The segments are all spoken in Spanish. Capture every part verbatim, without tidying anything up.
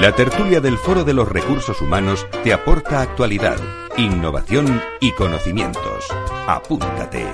La tertulia del Foro de los Recursos Humanos te aporta actualidad, innovación y conocimientos. Apúntate.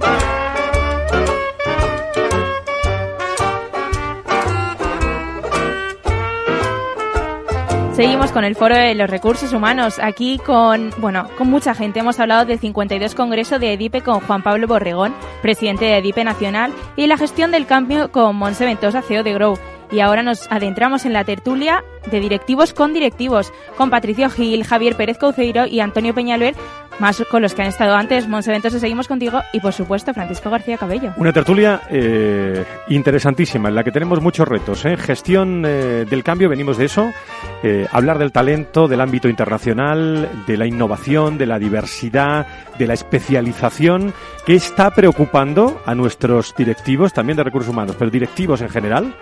Seguimos con el Foro de los Recursos Humanos, aquí con, bueno, con mucha gente. Hemos hablado del cincuenta y dos Congreso de EDIPE con Juan Pablo Borregón, presidente de EDIPE Nacional, y la gestión del cambio con Montse Ventosa, C E O de Grow. Y ahora nos adentramos en la tertulia de directivos con directivos, con Patricio Gil, Javier Pérez Couceiro y Antonio Peñalver, más con los que han estado antes. Montse Ventosa, seguimos contigo, y por supuesto Francisco García Cabello. Una tertulia eh, interesantísima, en la que tenemos muchos retos. ¿eh? Gestión eh, del cambio, venimos de eso. Eh, hablar del talento, del ámbito internacional, de la innovación, de la diversidad, de la especialización, que está preocupando a nuestros directivos, también de recursos humanos, pero directivos en general.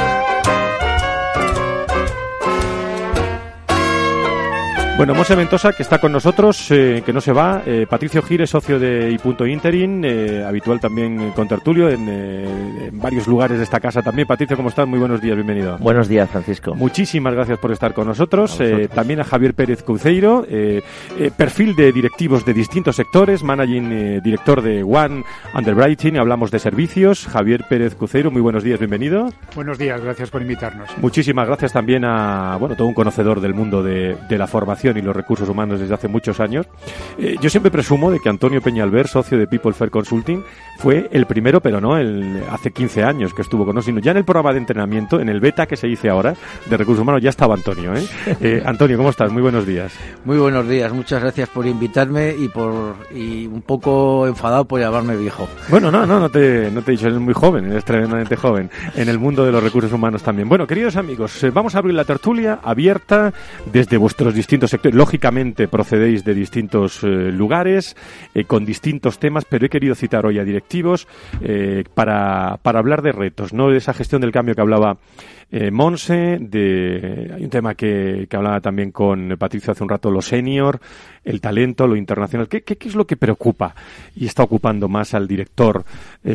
Bueno, Montse Ventosa, que está con nosotros, eh, que no se va. Eh, Patricio Gil, socio de I. Interim, eh, habitual también con tertulio en, eh, en varios lugares de esta casa también. Patricio, ¿cómo estás? Muy buenos días, bienvenido. Buenos días, Francisco. Muchísimas gracias por estar con nosotros. Eh, también a Javier Pérez Couceiro, eh, eh, perfil de directivos de distintos sectores, managing eh, director de One Underwriting, hablamos de servicios. Javier Pérez Couceiro, muy buenos días, bienvenido. Buenos días, gracias por invitarnos. Muchísimas gracias también a, bueno, todo un conocedor del mundo de, de la formación y los recursos humanos desde hace muchos años. Eh, yo siempre presumo de que Antonio Peñalver, socio de People Fair Consulting, fue el primero, pero no el hace quince años que estuvo con nosotros, sino ya en el programa de entrenamiento, en el beta que se dice ahora de recursos humanos, ya estaba Antonio. ¿eh? Eh, Antonio, ¿cómo estás? Muy buenos días. Muy buenos días, muchas gracias por invitarme y por y un poco enfadado por llamarme viejo. Bueno, no, no, no te, no te he dicho, eres muy joven, eres tremendamente joven en el mundo de los recursos humanos también. Bueno, queridos amigos, eh, vamos a abrir la tertulia abierta desde vuestros distintos sectores. Lógicamente procedéis de distintos eh, lugares, eh, con distintos temas, pero he querido citar hoy a directivos eh, para, para hablar de retos, no de esa gestión del cambio que hablaba eh, Montse, de, hay un tema que, que hablaba también con Patricio hace un rato, lo senior, el talento, lo internacional. ¿Qué, qué, qué es lo que preocupa y está ocupando más al director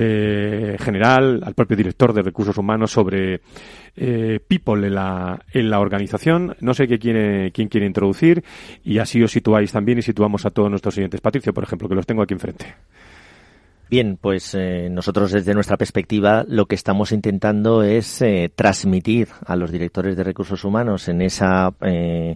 eh, general, al propio director de recursos humanos sobre eh, people en la, en la organización? No sé qué quiere, quién quiere introducir, y así os situáis también y situamos a todos nuestros siguientes. Patricio, por ejemplo, que los tengo aquí enfrente. Bien, pues eh, nosotros desde nuestra perspectiva lo que estamos intentando es eh, transmitir a los directores de recursos humanos en esa eh,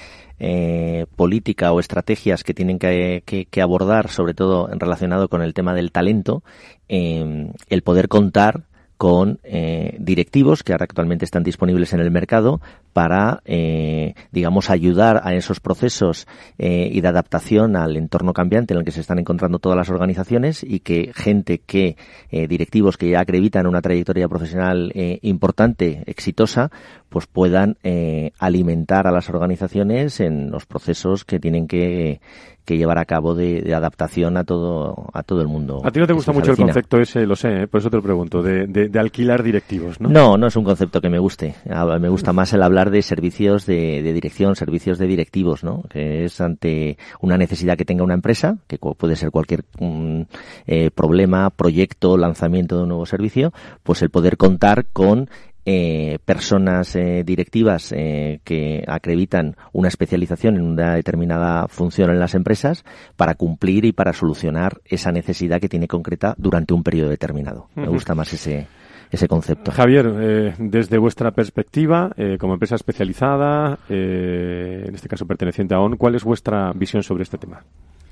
eh, política o estrategias que tienen que, que, que abordar, sobre todo relacionado con el tema del talento, eh, el poder contar con eh, directivos que ahora actualmente están disponibles en el mercado para, eh, digamos, ayudar a esos procesos eh, y de adaptación al entorno cambiante en el que se están encontrando todas las organizaciones, y que gente que, eh, directivos que ya acreditan una trayectoria profesional eh, importante, exitosa, pues puedan eh, alimentar a las organizaciones en los procesos que tienen que, que llevar a cabo de, de adaptación a todo a todo el mundo. A ti no te gusta mucho el concepto ese, lo sé, ¿eh? Por eso te lo pregunto, de, de, de alquilar directivos, ¿no? No, no es un concepto que me guste. Me gusta más el hablar de servicios de, de dirección, servicios de directivos, ¿no? Que es ante una necesidad que tenga una empresa, que puede ser cualquier um, eh, problema, proyecto, lanzamiento de un nuevo servicio, pues el poder contar con Eh, personas eh, directivas eh, que acreditan una especialización en una determinada función en las empresas para cumplir y para solucionar esa necesidad que tiene concreta durante un periodo determinado. Uh-huh. Me gusta más ese ese concepto. Javier, eh, desde vuestra perspectiva, eh, como empresa especializada, eh, en este caso perteneciente a O N, ¿cuál es vuestra visión sobre este tema?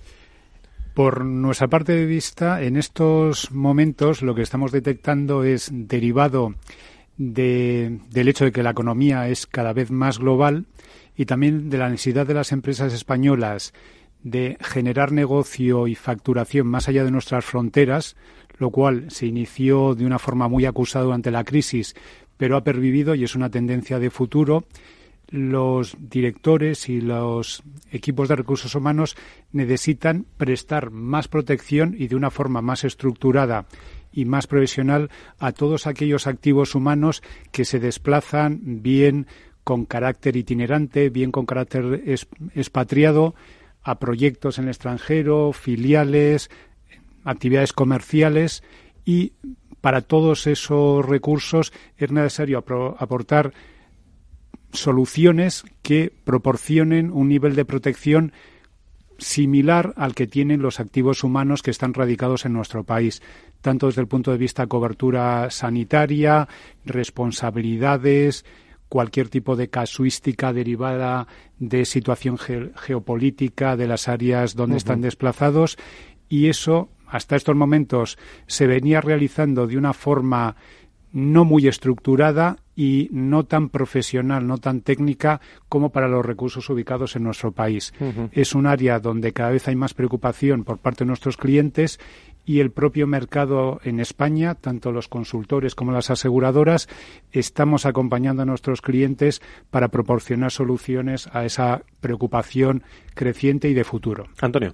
Por nuestra parte de vista, en estos momentos lo que estamos detectando es derivado De, del hecho de que la economía es cada vez más global, y también de la necesidad de las empresas españolas de generar negocio y facturación más allá de nuestras fronteras, lo cual se inició de una forma muy acusada durante la crisis, pero ha pervivido y es una tendencia de futuro. Los directores y los equipos de recursos humanos necesitan prestar más protección y de una forma más estructurada y más profesional a todos aquellos activos humanos que se desplazan bien con carácter itinerante, bien con carácter expatriado, a proyectos en el extranjero, filiales, actividades comerciales, y para todos esos recursos es necesario apro- aportar soluciones que proporcionen un nivel de protección similar al que tienen los activos humanos que están radicados en nuestro país, tanto desde el punto de vista de cobertura sanitaria, responsabilidades, cualquier tipo de casuística derivada de situación ge- geopolítica de las áreas donde uh-huh. están desplazados, y eso hasta estos momentos se venía realizando de una forma no muy estructurada y no tan profesional, no tan técnica como para los recursos ubicados en nuestro país. Uh-huh. Es un área donde cada vez hay más preocupación por parte de nuestros clientes, y el propio mercado en España, tanto los consultores como las aseguradoras, estamos acompañando a nuestros clientes para proporcionar soluciones a esa preocupación creciente y de futuro. Antonio.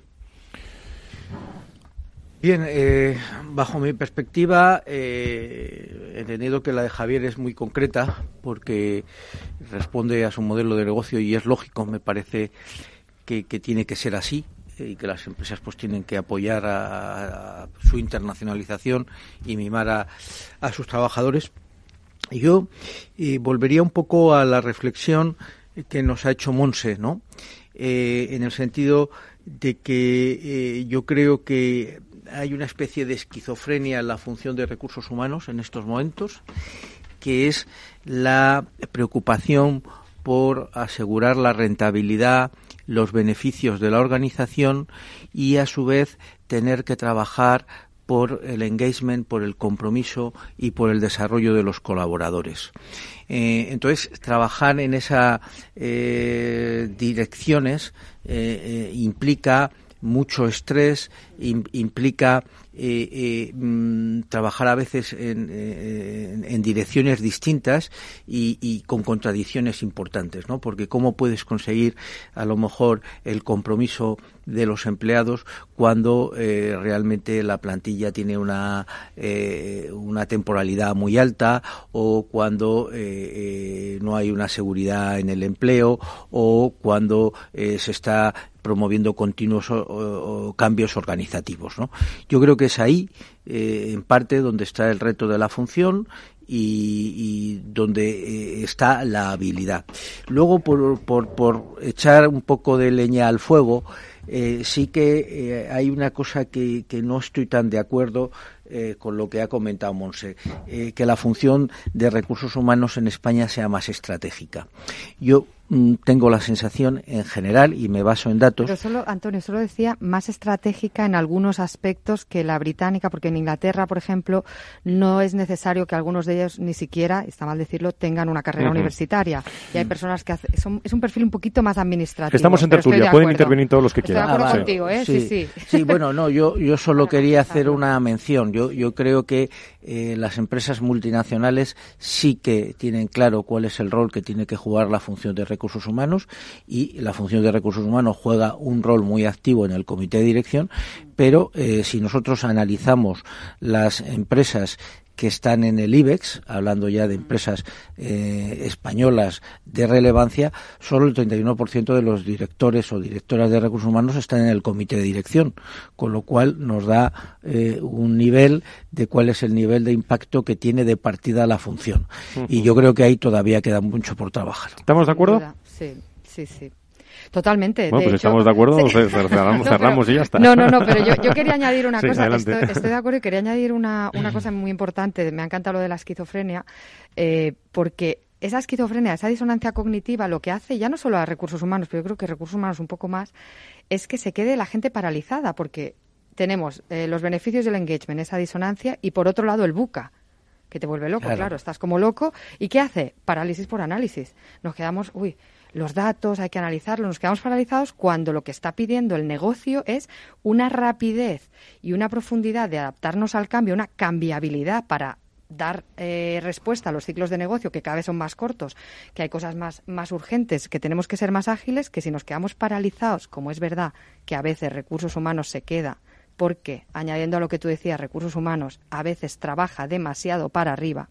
Bien, eh, bajo mi perspectiva, eh, he entendido que la de Javier es muy concreta porque responde a su modelo de negocio y es lógico, me parece que, que tiene que ser así y que las empresas pues tienen que apoyar a, a su internacionalización y mimar a, a sus trabajadores. Yo eh, volvería un poco a la reflexión que nos ha hecho Monse, ¿no? Eh, en el sentido de que eh, yo creo que hay una especie de esquizofrenia en la función de recursos humanos en estos momentos, que es la preocupación por asegurar la rentabilidad, los beneficios de la organización y, a su vez, tener que trabajar por el engagement, por el compromiso y por el desarrollo de los colaboradores. Eh, entonces, trabajar en esas eh, direcciones eh, eh, implica mucho estrés, im, implica eh, eh, mm, trabajar a veces en, eh, en, en direcciones distintas y, y con contradicciones importantes, ¿no? Porque cómo puedes conseguir a lo mejor el compromiso de los empleados cuando eh, realmente la plantilla tiene una eh, una temporalidad muy alta, o cuando eh, eh, no hay una seguridad en el empleo, o cuando eh, se está promoviendo continuos o, o, cambios organizativos, ¿no? Yo creo que es ahí, eh, en parte, donde está el reto de la función y, y donde eh, está la habilidad. Luego, por, por, por echar un poco de leña al fuego, eh, sí que eh, hay una cosa que, que no estoy tan de acuerdo eh, con lo que ha comentado Monse, eh, que la función de recursos humanos en España sea más estratégica. Yo tengo la sensación en general, y me baso en datos. Pero solo, Antonio, solo decía más estratégica en algunos aspectos que la británica, porque en Inglaterra, por ejemplo, no es necesario que algunos de ellos ni siquiera, está mal decirlo, tengan una carrera uh-huh. universitaria. Y hay personas que hacen, son, es un perfil un poquito más administrativo. Estamos en tertulia, pueden intervenir todos los que quieran. Estoy de acuerdo ah, contigo, ¿eh? Sí, sí, sí. Sí, bueno, no, yo, yo solo quería hacer una mención. Yo, yo creo que eh, las empresas multinacionales sí que tienen claro cuál es el rol que tiene que jugar la función de recursos humanos, y la función de recursos humanos juega un rol muy activo en el comité de dirección, pero eh, si nosotros analizamos las empresas que están en el IBEX, hablando ya de empresas eh, españolas de relevancia, solo el treinta y uno por ciento de los directores o directoras de recursos humanos están en el comité de dirección, con lo cual nos da eh, un nivel de cuál es el nivel de impacto que tiene de partida la función. Uh-huh. Y yo creo que ahí todavía queda mucho por trabajar. ¿Estamos de acuerdo? Sí, sí, sí. Totalmente. Bueno, de pues hecho, estamos de acuerdo, sí. cerramos, no, cerramos pero, y ya está. No, no, no, pero yo, yo quería añadir una sí, cosa. Estoy, estoy de acuerdo y quería añadir una, una cosa muy importante. Me encanta lo de la esquizofrenia, eh, porque esa esquizofrenia, esa disonancia cognitiva, lo que hace, ya no solo a recursos humanos, pero yo creo que recursos humanos un poco más, es que se quede la gente paralizada, porque tenemos eh, los beneficios del engagement, esa disonancia, y por otro lado el buca, que te vuelve loco, claro. claro, estás como loco. ¿Y qué hace? Parálisis por análisis. Nos quedamos, uy, los datos hay que analizarlos, nos quedamos paralizados cuando lo que está pidiendo el negocio es una rapidez y una profundidad de adaptarnos al cambio, una cambiabilidad para dar eh, respuesta a los ciclos de negocio que cada vez son más cortos, que hay cosas más, más urgentes, que tenemos que ser más ágiles, que si nos quedamos paralizados, como es verdad que a veces recursos humanos se queda, porque, añadiendo a lo que tú decías, recursos humanos a veces trabaja demasiado para arriba,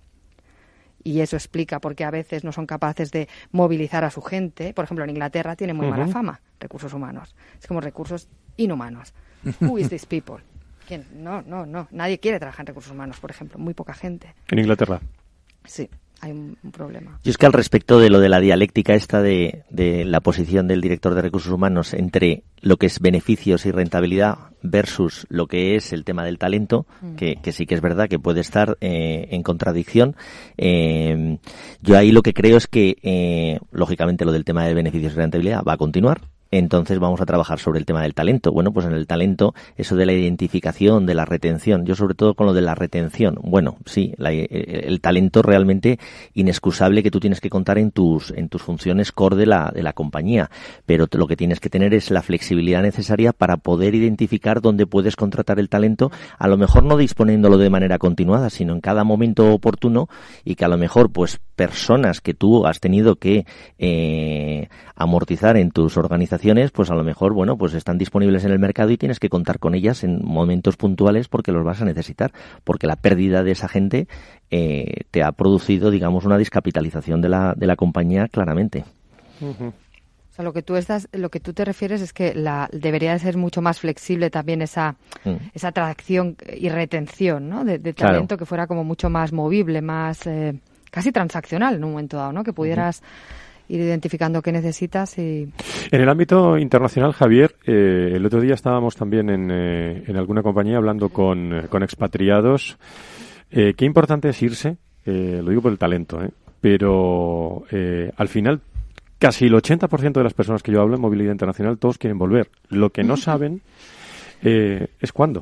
y eso explica por qué a veces no son capaces de movilizar a su gente. Por ejemplo, en Inglaterra tiene muy uh-huh. mala fama recursos humanos. Es como recursos inhumanos. Who is these people? ¿Quién? No, no, no. Nadie quiere trabajar en recursos humanos, por ejemplo. Muy poca gente. En Inglaterra. Sí. Hay un, un problema. Yo es que al respecto de lo de la dialéctica esta de, de la posición del director de recursos humanos entre lo que es beneficios y rentabilidad versus lo que es el tema del talento, mm. que, que sí que es verdad que puede estar eh, en contradicción. Eh, yo ahí lo que creo es que, eh, lógicamente, lo del tema de beneficios y rentabilidad va a continuar. Entonces vamos a trabajar sobre el tema del talento. Bueno, pues en el talento, eso de la identificación, de la retención, yo sobre todo con lo de la retención. Bueno, sí, la, el talento realmente inexcusable que tú tienes que contar en tus en tus funciones core de la de la compañía, pero lo que tienes que tener es la flexibilidad necesaria para poder identificar dónde puedes contratar el talento, a lo mejor no disponiéndolo de manera continuada, sino en cada momento oportuno, y que a lo mejor pues personas que tú has tenido que eh, amortizar en tus organizaciones, pues a lo mejor, bueno, pues están disponibles en el mercado y tienes que contar con ellas en momentos puntuales porque los vas a necesitar, porque la pérdida de esa gente eh, te ha producido, digamos, una descapitalización de la de la compañía claramente. Uh-huh. O sea, lo que tú estás, lo que tú te refieres es que la debería de ser mucho más flexible también esa mm. esa atracción y retención, ¿no? De, de talento, claro, que fuera como mucho más movible, más eh, casi transaccional en un momento dado, ¿no? Que pudieras uh-huh. ir identificando qué necesitas y... En el ámbito internacional, Javier, eh, el otro día estábamos también en, eh, en alguna compañía hablando con, eh, con expatriados. Eh, qué importante es irse, eh, lo digo por el talento, eh, pero eh, al final casi el ochenta por ciento de las personas que yo hablo en movilidad internacional, todos quieren volver. Lo que no saben eh, es cuándo.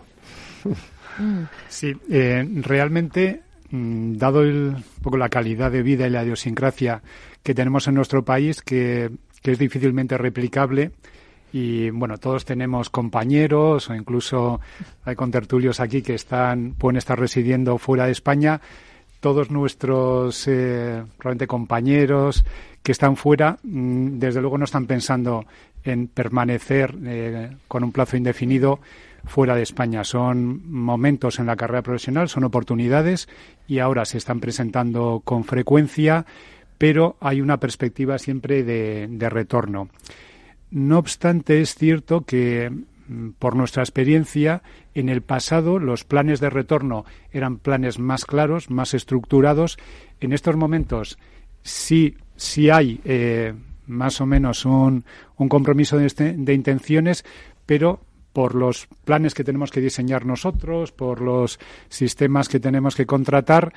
Sí, eh, realmente, mmm, dado el, un poco la calidad de vida y la idiosincrasia que tenemos en nuestro país, que, que es difícilmente replicable, y bueno, todos tenemos compañeros o incluso hay contertulios aquí que están pueden estar residiendo fuera de España. Todos nuestros eh, realmente compañeros que están fuera, mmm, desde luego no están pensando en permanecer eh, con un plazo indefinido fuera de España. Son momentos en la carrera profesional, son oportunidades y ahora se están presentando con frecuencia, pero hay una perspectiva siempre de, de retorno. No obstante, es cierto que, por nuestra experiencia, en el pasado los planes de retorno eran planes más claros, más estructurados. En estos momentos sí, sí hay eh, más o menos un, un compromiso de, este, de intenciones, pero por los planes que tenemos que diseñar nosotros, por los sistemas que tenemos que contratar,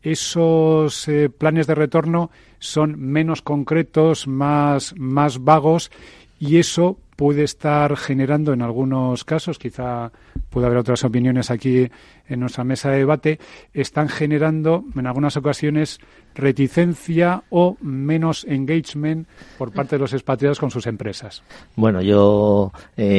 esos eh, planes de retorno son menos concretos, más, más vagos, y eso puede estar generando en algunos casos, quizá puede haber otras opiniones aquí en nuestra mesa de debate, están generando en algunas ocasiones reticencia o menos engagement por parte de los expatriados con sus empresas. Bueno, yo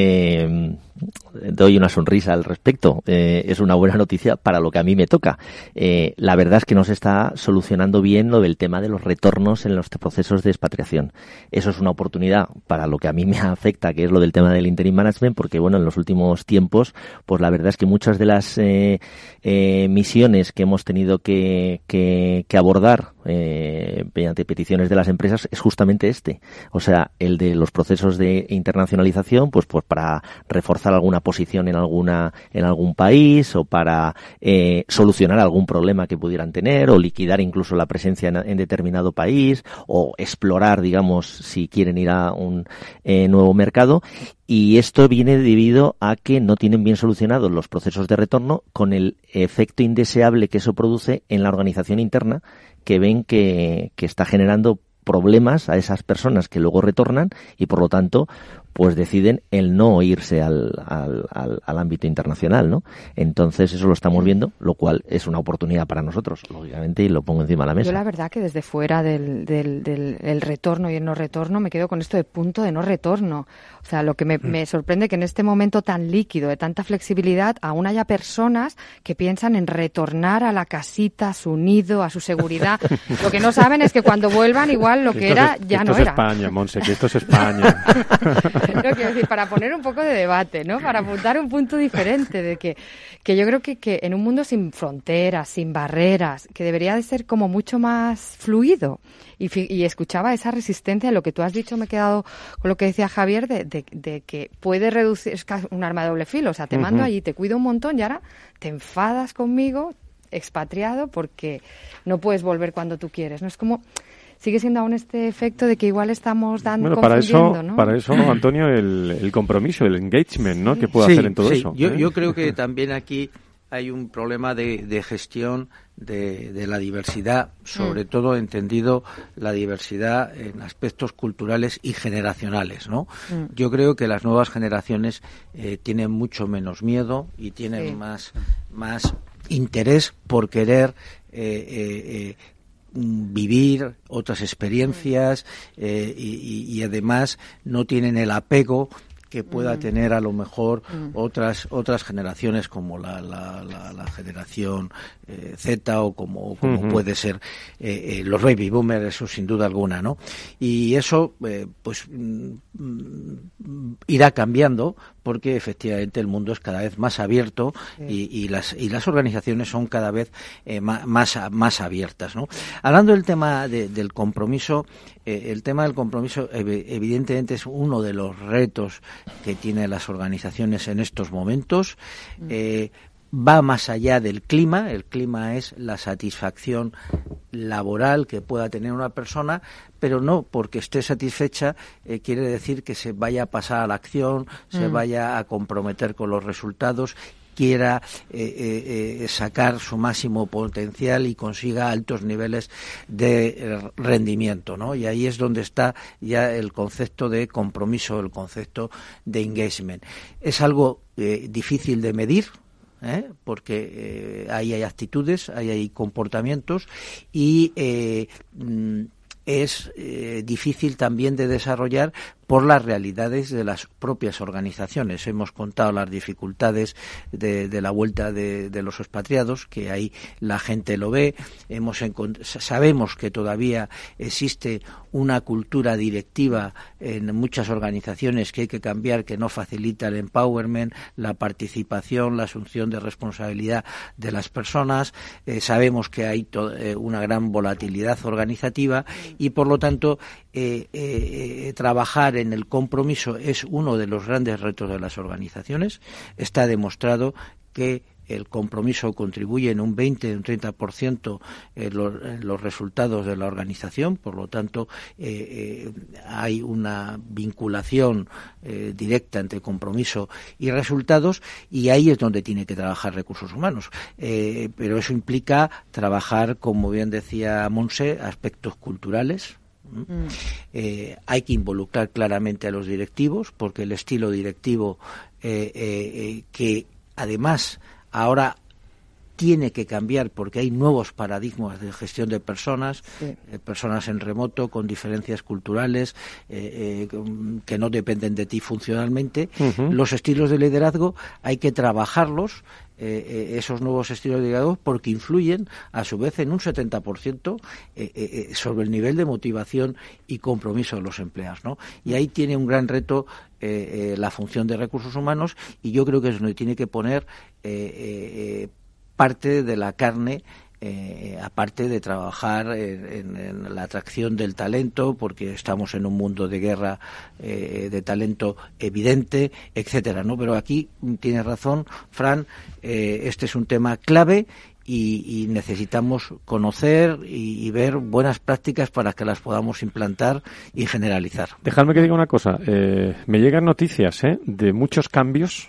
eh, doy una sonrisa al respecto. Eh, es una buena noticia para lo que a mí me toca. Eh, la verdad es que no se está solucionando bien lo del tema de los retornos en los procesos de expatriación. Eso es una oportunidad para lo que a mí me afecta, que es lo del tema del interim management, porque bueno, en los últimos tiempos, pues la verdad es que muchas de las eh, eh, misiones que hemos tenido que, que, que abordar Eh, mediante peticiones de las empresas es justamente este, o sea, el de los procesos de internacionalización, pues pues para reforzar alguna posición en alguna en algún país o para eh, solucionar algún problema que pudieran tener o liquidar incluso la presencia en, en determinado país o explorar, digamos, si quieren ir a un eh, nuevo mercado. Y esto viene debido a que no tienen bien solucionados los procesos de retorno, con el efecto indeseable que eso produce en la organización interna, que ven que, que está generando problemas a esas personas que luego retornan y, por lo tanto, pues deciden el no irse al, al, al, al ámbito internacional, ¿no? Entonces eso lo estamos viendo, lo cual es una oportunidad para nosotros, lógicamente, y lo pongo encima de la mesa. Yo la verdad que desde fuera del, del, del el retorno y el no retorno me quedo con esto de punto de no retorno. O sea, lo que me, me sorprende que en este momento tan líquido, de tanta flexibilidad, aún haya personas que piensan en retornar a la casita, a su nido, a su seguridad. Lo que no saben es que cuando vuelvan igual lo que, que era es, ya esto no es era. España, Monse, que esto es España. No, quiero decir, para poner un poco de debate, ¿no? Para apuntar un punto diferente de que, que yo creo que, que en un mundo sin fronteras, sin barreras, que debería de ser como mucho más fluido. Y, y escuchaba esa resistencia de lo que tú has dicho, me he quedado con lo que decía Javier, de, de, de que puede reducir, es un arma de doble filo, o sea, te uh-huh. mando allí, te cuido un montón y ahora te enfadas conmigo, expatriado porque no puedes volver cuando tú quieres, ¿no? Es como... Sigue siendo aún este efecto de que igual estamos dando bueno, para eso, ¿no? para eso, Antonio, el, el compromiso, el engagement, ¿no? Que puede sí, hacer en todo sí. eso. Yo, ¿eh? yo creo que también aquí hay un problema de, de gestión de, de la diversidad, sobre mm. todo entendido la diversidad en aspectos culturales y generacionales, ¿no? Mm. Yo creo que las nuevas generaciones eh, tienen mucho menos miedo y tienen sí. más, más interés por querer eh, eh, eh, vivir otras experiencias eh, y, y además no tienen el apego que pueda mm. tener a lo mejor mm. otras otras generaciones como la, la, la, la generación eh, Z o como, como uh-huh. puede ser eh, eh, los baby boomers, eso sin duda alguna, ¿no? Y eso eh, pues mm, irá cambiando porque efectivamente el mundo es cada vez más abierto sí. y, y las y las organizaciones son cada vez eh, más, más más abiertas, ¿no? Hablando del tema de, del compromiso, eh, el tema del compromiso ev- evidentemente es uno de los retos que tienen las organizaciones en estos momentos. Eh, va más allá del clima. El clima es la satisfacción laboral que pueda tener una persona, pero no porque esté satisfecha eh, quiere decir que se vaya a pasar a la acción, mm. se vaya a comprometer con los resultados, quiera eh, eh, sacar su máximo potencial y consiga altos niveles de eh, rendimiento, ¿no? Y ahí es donde está ya el concepto de compromiso, el concepto de engagement. Es algo eh, difícil de medir, ¿eh? porque eh, ahí hay actitudes, ahí hay comportamientos y eh, mm, es eh, difícil también de desarrollar por las realidades de las propias organizaciones. Hemos contado las dificultades de, de la vuelta de, de los expatriados, que ahí la gente lo ve. Hemos encont- sabemos que todavía existe una cultura directiva en muchas organizaciones que hay que cambiar, que no facilita el empowerment, la participación, la asunción de responsabilidad de las personas. Eh, sabemos que hay to- eh, una gran volatilidad organizativa y, por lo tanto, eh, eh, trabajar en el compromiso es uno de los grandes retos de las organizaciones. Está demostrado que el compromiso contribuye en un veinte, un treinta por ciento en los, en los resultados de la organización, por lo tanto eh, eh, hay una vinculación eh, directa entre compromiso y resultados y ahí es donde tiene que trabajar recursos humanos. Eh, pero eso implica trabajar, como bien decía Monse, aspectos culturales. Mm. Eh, hay que involucrar claramente a los directivos porque el estilo directivo eh, eh, eh, que además ahora tiene que cambiar porque hay nuevos paradigmas de gestión de personas, sí. eh, personas en remoto con diferencias culturales eh, eh, que no dependen de ti funcionalmente. Uh-huh. Los estilos de liderazgo hay que trabajarlos, eh, eh, esos nuevos estilos de liderazgo, porque influyen a su vez en un setenta por ciento eh, eh, sobre el nivel de motivación y compromiso de los empleados, ¿no? Y ahí tiene un gran reto eh, eh, la función de recursos humanos y yo creo que es donde tiene que poner eh, eh, parte de la carne, eh, aparte de trabajar en, en, en la atracción del talento, porque estamos en un mundo de guerra eh, de talento evidente, etcétera, ¿no? Pero aquí tienes razón, Fran, eh, este es un tema clave y, y necesitamos conocer y, y ver buenas prácticas para que las podamos implantar y generalizar. Dejadme que diga una cosa, eh, me llegan noticias ¿eh? de muchos cambios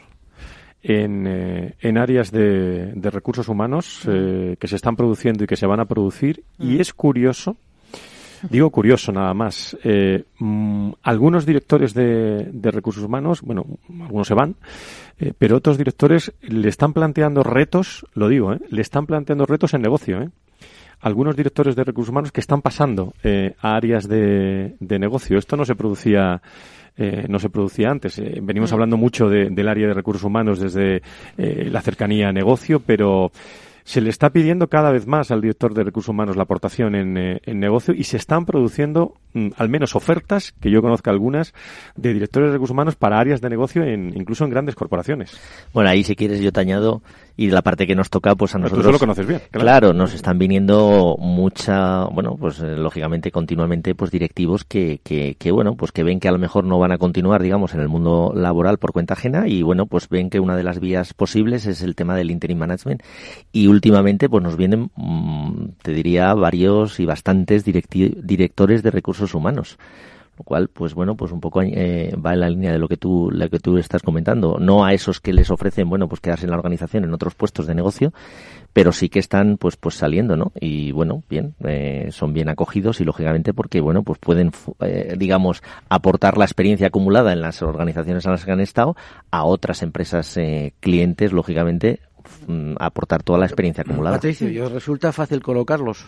En, eh, en áreas de, de recursos humanos eh, que se están produciendo y que se van a producir y es curioso, digo curioso nada más, eh, mmm, algunos directores de, de recursos humanos, bueno, algunos se van, eh, pero otros directores le están planteando retos, lo digo, eh, le están planteando retos en negocio, eh. Algunos directores de recursos humanos que están pasando eh, a áreas de, de negocio. Esto no se producía Eh, no se producía antes. Eh, venimos mm. hablando mucho de, del área de recursos humanos desde eh, la cercanía a negocio, pero se le está pidiendo cada vez más al director de recursos humanos la aportación en, eh, en negocio y se están produciendo mm, al menos ofertas, que yo conozca algunas, de directores de recursos humanos para áreas de negocio, en, incluso en grandes corporaciones. Bueno, ahí si quieres yo te añado, y la parte que nos toca, pues a nosotros... Tú lo conoces bien. Claro. claro, nos están viniendo mucha, bueno, pues eh, lógicamente continuamente pues directivos que, que, que, bueno, pues que ven que a lo mejor no van a continuar, digamos, en el mundo laboral por cuenta ajena y, bueno, pues ven que una de las vías posibles es el tema del interim management y últimamente pues nos vienen, te diría, varios y bastantes directi- directores de recursos humanos. Lo cual, pues bueno, pues un poco eh, va en la línea de lo que tú lo que tú estás comentando. No a esos que les ofrecen, bueno, pues quedarse en la organización en otros puestos de negocio, pero sí que están pues pues saliendo, ¿no? Y bueno, bien, eh, son bien acogidos y lógicamente porque, bueno, pues pueden, eh, digamos, aportar la experiencia acumulada en las organizaciones en las que han estado a otras empresas eh, clientes, lógicamente, f- aportar toda la experiencia acumulada. Patricio, ¿y os resulta fácil colocarlos?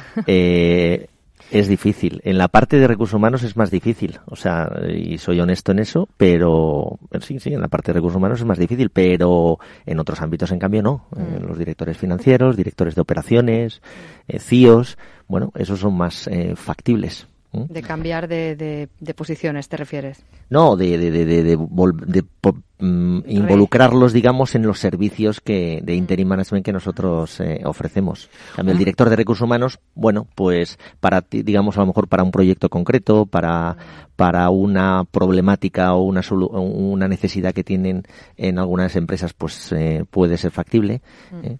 Eh... Es difícil. En la parte de recursos humanos es más difícil. O sea, y soy honesto en eso, pero sí, sí, en la parte de recursos humanos es más difícil, pero en otros ámbitos, en cambio, no. Mm. Eh, los directores financieros, directores de operaciones, eh, C I Os, bueno, esos son más eh, factibles. ¿Mm? De cambiar de, de, de posiciones, ¿te refieres? No, de, de, de, de, de, vol- de po- mm, involucrarlos, digamos, en los servicios que de interim management que nosotros eh, ofrecemos. En cambio, el director de recursos humanos, bueno, pues para ti, digamos, a lo mejor para un proyecto concreto, para para una problemática o una solu- una necesidad que tienen en algunas empresas, pues eh, puede ser factible. Eh.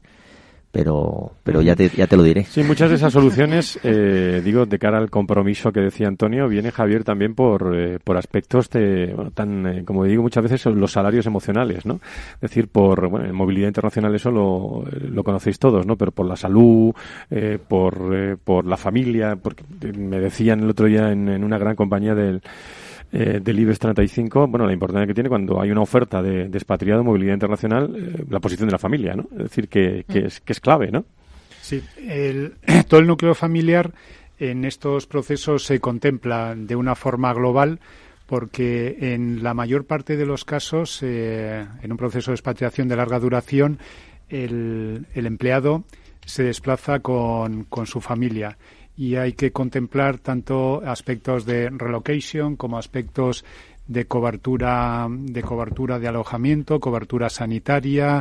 Pero pero ya te, ya te lo diré. Sí, muchas de esas soluciones, eh, digo, de cara al compromiso que decía Antonio, viene, Javier, también por eh, por aspectos de, bueno, tan, eh, como digo muchas veces, son los salarios emocionales, ¿no? Es decir, por, bueno, en movilidad internacional eso lo, lo conocéis todos, ¿no? Pero por la salud, eh, por, eh, por la familia, porque me decían el otro día en, en una gran compañía del Eh, del IBEX treinta y cinco, bueno, la importancia que tiene cuando hay una oferta de, de expatriado, movilidad internacional, eh, la posición de la familia, ¿no? Es decir, que, que, es, que es clave, ¿no? Sí, el, todo el núcleo familiar en estos procesos se contempla de una forma global porque en la mayor parte de los casos, eh, en un proceso de expatriación de larga duración, el, el empleado se desplaza con, con su familia. Y hay que contemplar tanto aspectos de relocation como aspectos de cobertura de cobertura de alojamiento, cobertura sanitaria,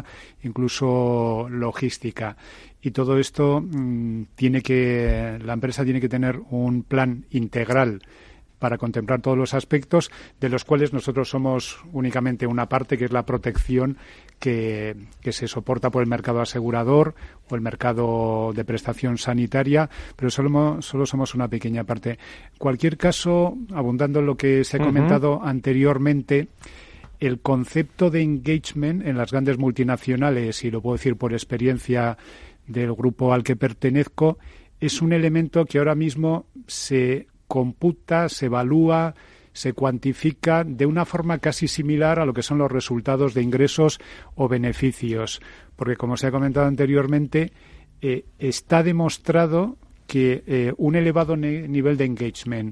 incluso logística. Y todo esto mmm, tiene que la empresa tiene que tener un plan integral para contemplar todos los aspectos, de los cuales nosotros somos únicamente una parte, que es la protección que, que se soporta por el mercado asegurador o el mercado de prestación sanitaria, pero solo, solo somos una pequeña parte. En cualquier caso, abundando en lo que se ha uh-huh. comentado anteriormente, el concepto de engagement en las grandes multinacionales, y lo puedo decir por experiencia del grupo al que pertenezco, es un elemento que ahora mismo se computa, se evalúa, se cuantifica de una forma casi similar a lo que son los resultados de ingresos o beneficios. Porque, como se ha comentado anteriormente, eh, está demostrado que eh, un elevado ne- nivel de engagement,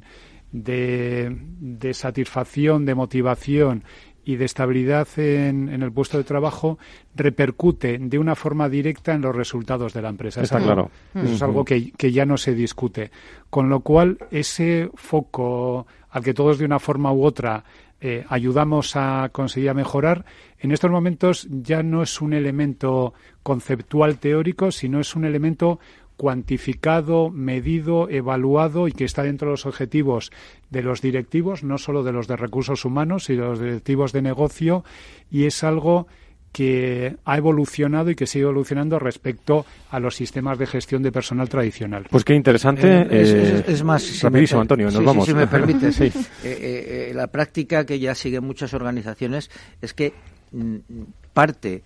de, de satisfacción, de motivación y de estabilidad en, en el puesto de trabajo repercute de una forma directa en los resultados de la empresa. Está Eso, claro. Eso Uh-huh. es algo que, que ya no se discute. Con lo cual, ese foco al que todos de una forma u otra eh, ayudamos a conseguir mejorar, en estos momentos ya no es un elemento conceptual teórico, sino es un elemento cuantificado, medido, evaluado y que está dentro de los objetivos de los directivos, no solo de los de recursos humanos, sino de los directivos de negocio, y es algo que ha evolucionado y que sigue evolucionando respecto a los sistemas de gestión de personal tradicional. Pues qué interesante. Eh, es, eh, es, es más, si rapidísimo, me, Antonio, nos sí, vamos. Sí, si me permite, sí. eh, eh, la práctica que ya siguen muchas organizaciones es que mm, parte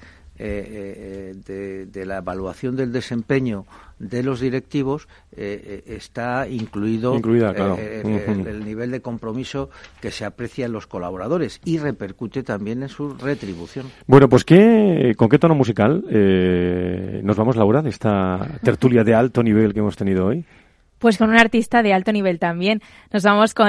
eh, de, de la evaluación del desempeño de los directivos eh, está incluido Incluida, claro. eh, uh-huh. el, el nivel de compromiso que se aprecia en los colaboradores y repercute también en su retribución. Bueno, pues ¿qué, ¿con qué tono musical eh, nos vamos, Laura, de esta tertulia de alto nivel que hemos tenido hoy? Pues con un artista de alto nivel también. Nos vamos con